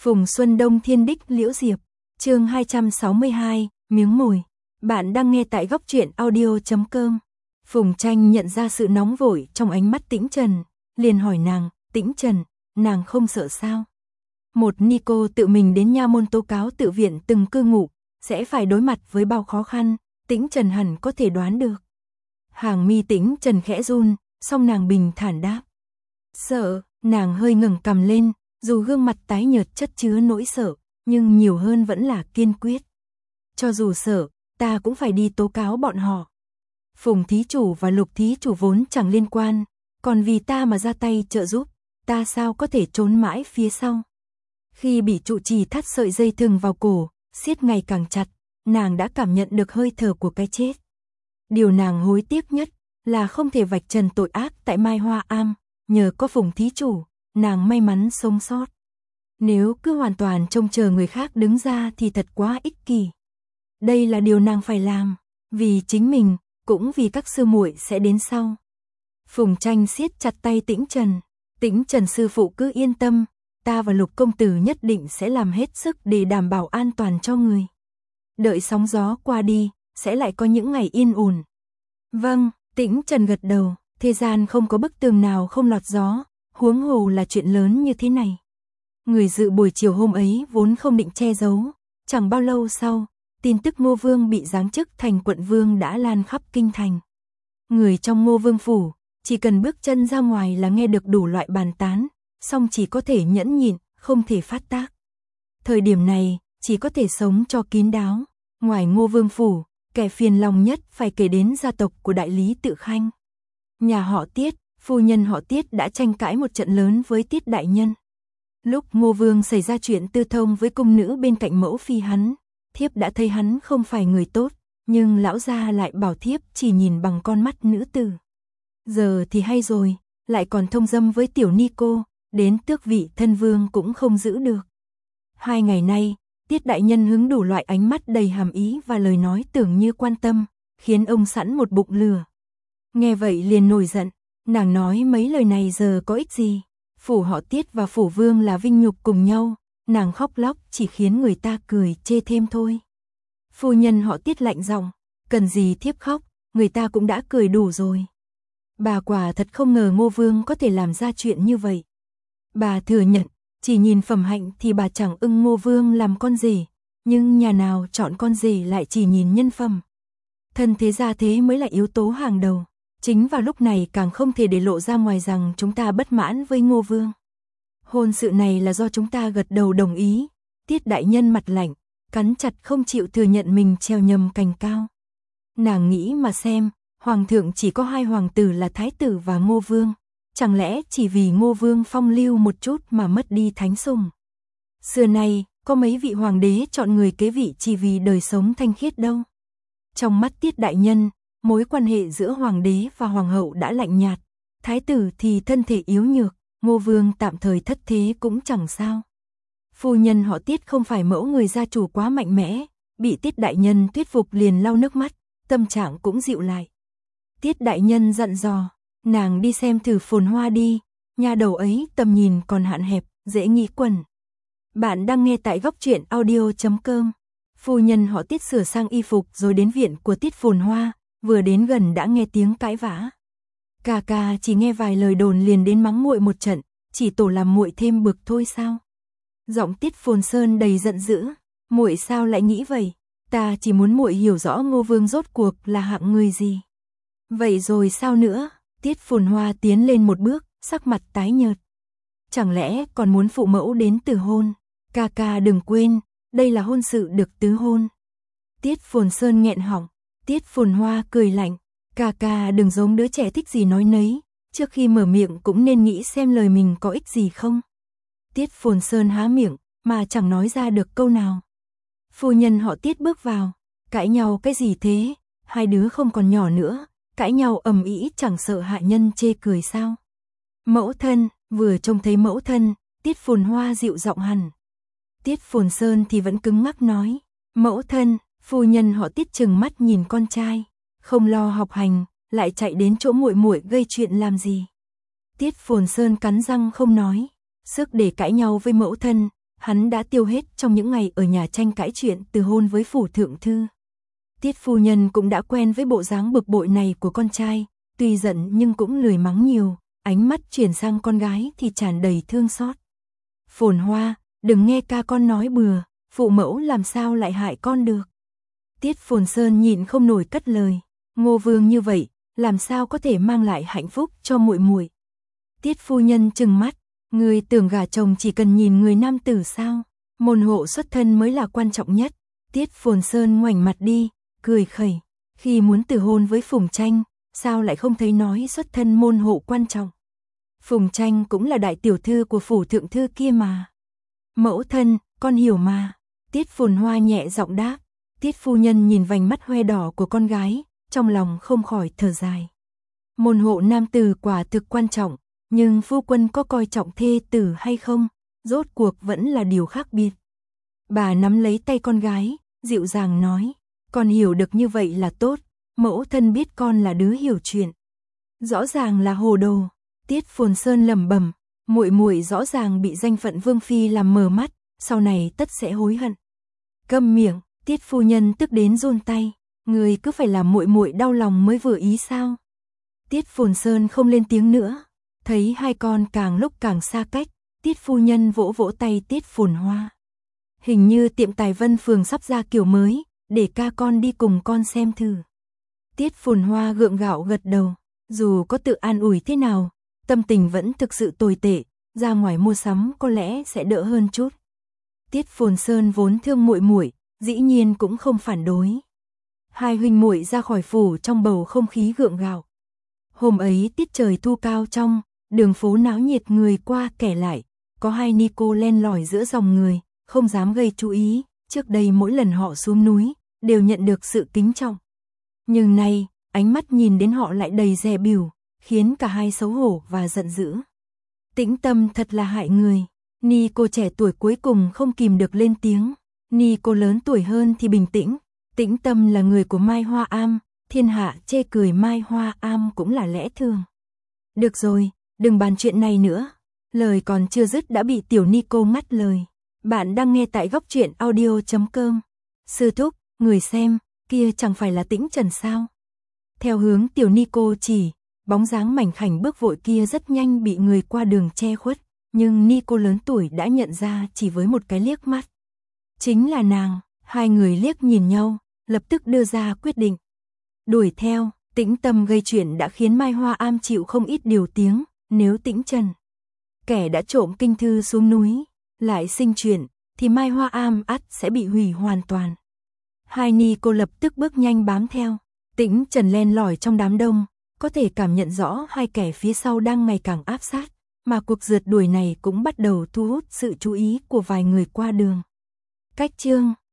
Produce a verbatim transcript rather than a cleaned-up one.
Phùng Xuân Đông Thiên Đích Liễu Diệp, chương hai trăm sáu mươi hai, miếng mồi. Bạn đang nghe tại góc truyện audio chấm com. Phùng Tranh nhận ra sự nóng vội trong ánh mắt Tĩnh Trần, liền hỏi nàng, Tĩnh Trần, nàng không sợ sao? Một ni cô tự mình đến nha môn tố cáo tự viện từng cư ngụ, sẽ phải đối mặt với bao khó khăn, Tĩnh Trần hẳn có thể đoán được. Hàng mi Tĩnh Trần khẽ run, song nàng bình thản đáp. Sợ, nàng hơi ngẩng cằm lên, dù gương mặt tái nhợt chất chứa nỗi sợ, nhưng nhiều hơn vẫn là kiên quyết. Cho dù sợ, ta cũng phải đi tố cáo bọn họ. Phùng thí chủ và Lục thí chủ vốn chẳng liên quan, còn vì ta mà ra tay trợ giúp, ta sao có thể trốn mãi phía sau. Khi bị trụ trì thắt sợi dây thừng vào cổ, siết ngày càng chặt, nàng đã cảm nhận được hơi thở của cái chết. Điều nàng hối tiếc nhất là không thể vạch trần tội ác tại Mai Hoa Am, nhờ có Phùng thí chủ, nàng may mắn sống sót. Nếu cứ hoàn toàn trông chờ người khác đứng ra thì thật quá ích kỷ. Đây là điều nàng phải làm, vì chính mình, cũng vì các sư muội sẽ đến sau. Phùng Tranh siết chặt tay Tĩnh Trần. Tĩnh Trần sư phụ cứ yên tâm, ta và Lục công tử nhất định sẽ làm hết sức để đảm bảo an toàn cho người. Đợi sóng gió qua đi, sẽ lại có những ngày yên ổn. Vâng, Tĩnh Trần gật đầu, thế gian không có bức tường nào không lọt gió, huống hồ là chuyện lớn như thế này. Người dự buổi chiều hôm ấy vốn không định che giấu, chẳng bao lâu sau, tin tức Ngô Vương bị giáng chức thành quận vương đã lan khắp kinh thành. Người trong Ngô Vương phủ, chỉ cần bước chân ra ngoài là nghe được đủ loại bàn tán, song chỉ có thể nhẫn nhịn, không thể phát tác. Thời điểm này, chỉ có thể sống cho kín đáo. Ngoài Ngô Vương phủ, kẻ phiền lòng nhất phải kể đến gia tộc của đại lý Tự Khanh. Nhà họ Tiết, phu nhân họ Tiết đã tranh cãi một trận lớn với Tiết đại nhân. Lúc Ngô Vương xảy ra chuyện tư thông với cung nữ bên cạnh mẫu phi hắn, thiếp đã thấy hắn không phải người tốt, nhưng lão gia lại bảo thiếp chỉ nhìn bằng con mắt nữ tử. Giờ thì hay rồi, lại còn thông dâm với tiểu ni cô, đến tước vị thân vương cũng không giữ được. Hai ngày nay, Tiết đại nhân hứng đủ loại ánh mắt đầy hàm ý và lời nói tưởng như quan tâm, khiến ông sẵn một bụng lửa. Nghe vậy liền nổi giận, nàng nói mấy lời này giờ có ích gì? Phủ họ Tiết và phủ vương là vinh nhục cùng nhau, nàng khóc lóc chỉ khiến người ta cười chê thêm thôi. Phu nhân họ Tiết lạnh giọng, cần gì thiếp khóc, người ta cũng đã cười đủ rồi. Bà quả thật không ngờ Ngô Vương có thể làm ra chuyện như vậy. Bà thừa nhận, chỉ nhìn phẩm hạnh thì bà chẳng ưng Ngô Vương làm con rể, nhưng nhà nào chọn con rể lại chỉ nhìn nhân phẩm. Thân thế gia thế mới là yếu tố hàng đầu. Chính vào lúc này càng không thể để lộ ra ngoài rằng chúng ta bất mãn với Ngô Vương. Hôn sự này là do chúng ta gật đầu đồng ý. Tiết đại nhân mặt lạnh, cắn chặt không chịu thừa nhận mình treo nhầm cành cao. Nàng nghĩ mà xem, hoàng thượng chỉ có hai hoàng tử là Thái tử và Ngô Vương. Chẳng lẽ chỉ vì Ngô Vương phong lưu một chút mà mất đi thánh sủng? Xưa nay, có mấy vị hoàng đế chọn người kế vị chỉ vì đời sống thanh khiết đâu. Trong mắt Tiết đại nhân, mối quan hệ giữa hoàng đế và hoàng hậu đã lạnh nhạt, thái tử thì thân thể yếu nhược, Ngô Vương tạm thời thất thế cũng chẳng sao. Phu nhân họ Tiết không phải mẫu người gia chủ quá mạnh mẽ, bị Tiết đại nhân thuyết phục liền lau nước mắt, tâm trạng cũng dịu lại. Tiết đại nhân dặn dò, nàng đi xem thử Phồn Hoa đi, nhà đầu ấy tầm nhìn còn hạn hẹp, dễ nghĩ quẩn. Bạn đang nghe tại góc truyện audio chấm com. Phu nhân họ Tiết sửa sang y phục rồi đến viện của Tiết Phồn Hoa. Vừa đến gần đã nghe tiếng cãi vã. Cà cà chỉ nghe vài lời đồn liền đến mắng muội một trận, chỉ tổ làm muội thêm bực thôi sao? Giọng Tiết Phồn Sơn đầy giận dữ, muội sao lại nghĩ vậy? Ta chỉ muốn muội hiểu rõ Ngô Vương rốt cuộc là hạng người gì. Vậy rồi sao nữa? Tiết Phồn Hoa tiến lên một bước, sắc mặt tái nhợt. Chẳng lẽ còn muốn phụ mẫu đến từ hôn? Cà cà đừng quên, đây là hôn sự được tứ hôn. Tiết Phồn Sơn nghẹn họng. Tiết Phồn Hoa cười lạnh, cà cà đừng giống đứa trẻ thích gì nói nấy, trước khi mở miệng cũng nên nghĩ xem lời mình có ích gì không. Tiết Phồn Sơn há miệng, mà chẳng nói ra được câu nào. Phu nhân họ Tiết bước vào, cãi nhau cái gì thế, hai đứa không còn nhỏ nữa, cãi nhau ầm ĩ chẳng sợ hạ nhân chê cười sao. Mẫu thân, vừa trông thấy mẫu thân, Tiết Phồn Hoa dịu giọng hẳn. Tiết Phồn Sơn thì vẫn cứng ngắc nói, mẫu thân. Phu nhân họ Tiết trừng mắt nhìn con trai, không lo học hành, lại chạy đến chỗ muội muội gây chuyện làm gì. Tiết Phồn Sơn cắn răng không nói, sức để cãi nhau với mẫu thân, hắn đã tiêu hết trong những ngày ở nhà tranh cãi chuyện từ hôn với phủ thượng thư. Tiết phu nhân cũng đã quen với bộ dáng bực bội này của con trai, tuy giận nhưng cũng lười mắng nhiều, ánh mắt chuyển sang con gái thì tràn đầy thương xót. Phồn Hoa, đừng nghe ca con nói bừa, phụ mẫu làm sao lại hại con được. Tiết Phồn Sơn nhịn không nổi cất lời, Ngô Vương như vậy, làm sao có thể mang lại hạnh phúc cho muội muội. Tiết phu nhân trừng mắt, người tưởng gả chồng chỉ cần nhìn người nam tử sao, môn hộ xuất thân mới là quan trọng nhất. Tiết Phồn Sơn ngoảnh mặt đi, cười khẩy, khi muốn từ hôn với Phùng Tranh, sao lại không thấy nói xuất thân môn hộ quan trọng. Phùng Tranh cũng là đại tiểu thư của phủ thượng thư kia mà. Mẫu thân, con hiểu mà. Tiết Phồn Hoa nhẹ giọng đáp. Tiết phu nhân nhìn vành mắt hoe đỏ của con gái, trong lòng không khỏi thở dài. Môn hộ nam tử quả thực quan trọng, nhưng phu quân có coi trọng thê tử hay không, rốt cuộc vẫn là điều khác biệt. Bà nắm lấy tay con gái, dịu dàng nói, con hiểu được như vậy là tốt, mẫu thân biết con là đứa hiểu chuyện. Rõ ràng là hồ đồ. Tiết Phồn Sơn lẩm bẩm, muội muội rõ ràng bị danh phận vương phi làm mờ mắt, sau này tất sẽ hối hận. Câm miệng. Tiết phu nhân tức đến run tay, người cứ phải làm muội muội đau lòng mới vừa ý sao? Tiết Phồn Sơn không lên tiếng nữa, thấy hai con càng lúc càng xa cách, Tiết phu nhân vỗ vỗ tay Tiết Phồn Hoa. Hình như tiệm Tài Vân phường sắp ra kiểu mới, để ca con đi cùng con xem thử. Tiết Phồn Hoa gượng gạo gật đầu, dù có tự an ủi thế nào, tâm tình vẫn thực sự tồi tệ, ra ngoài mua sắm có lẽ sẽ đỡ hơn chút. Tiết Phồn Sơn vốn thương muội muội, dĩ nhiên cũng không phản đối. Hai huynh muội ra khỏi phủ trong bầu không khí gượng gạo. Hôm ấy tiết trời thu cao trong, đường phố náo nhiệt người qua kẻ lại, có hai ni cô len lỏi giữa dòng người, không dám gây chú ý, trước đây mỗi lần họ xuống núi, đều nhận được sự kính trọng. Nhưng nay, ánh mắt nhìn đến họ lại đầy dè bỉu, khiến cả hai xấu hổ và giận dữ. Tĩnh Tâm thật là hại người, ni cô trẻ tuổi cuối cùng không kìm được lên tiếng. Ni cô lớn tuổi hơn thì bình tĩnh, Tĩnh Tâm là người của Mai Hoa Am, thiên hạ chê cười Mai Hoa Am cũng là lẽ thường. Được rồi, đừng bàn chuyện này nữa. Lời còn chưa dứt đã bị tiểu ni cô ngắt lời. Bạn đang nghe tại góc truyện audio chấm com. Sư thúc, người xem, kia chẳng phải là Tĩnh Trần sao? Theo hướng tiểu ni cô chỉ, bóng dáng mảnh khảnh bước vội kia rất nhanh bị người qua đường che khuất, nhưng ni cô lớn tuổi đã nhận ra chỉ với một cái liếc mắt. Chính là nàng, hai người liếc nhìn nhau, lập tức đưa ra quyết định. Đuổi theo, Tĩnh Tâm gây chuyện đã khiến Mai Hoa Am chịu không ít điều tiếng, nếu Tĩnh Trần, kẻ đã trộm kinh thư xuống núi, lại sinh chuyện, thì Mai Hoa Am ắt sẽ bị hủy hoàn toàn. Hai ni cô lập tức bước nhanh bám theo, Tĩnh Trần len lỏi trong đám đông, có thể cảm nhận rõ hai kẻ phía sau đang ngày càng áp sát, mà cuộc rượt đuổi này cũng bắt đầu thu hút sự chú ý của vài người qua đường. Cách chương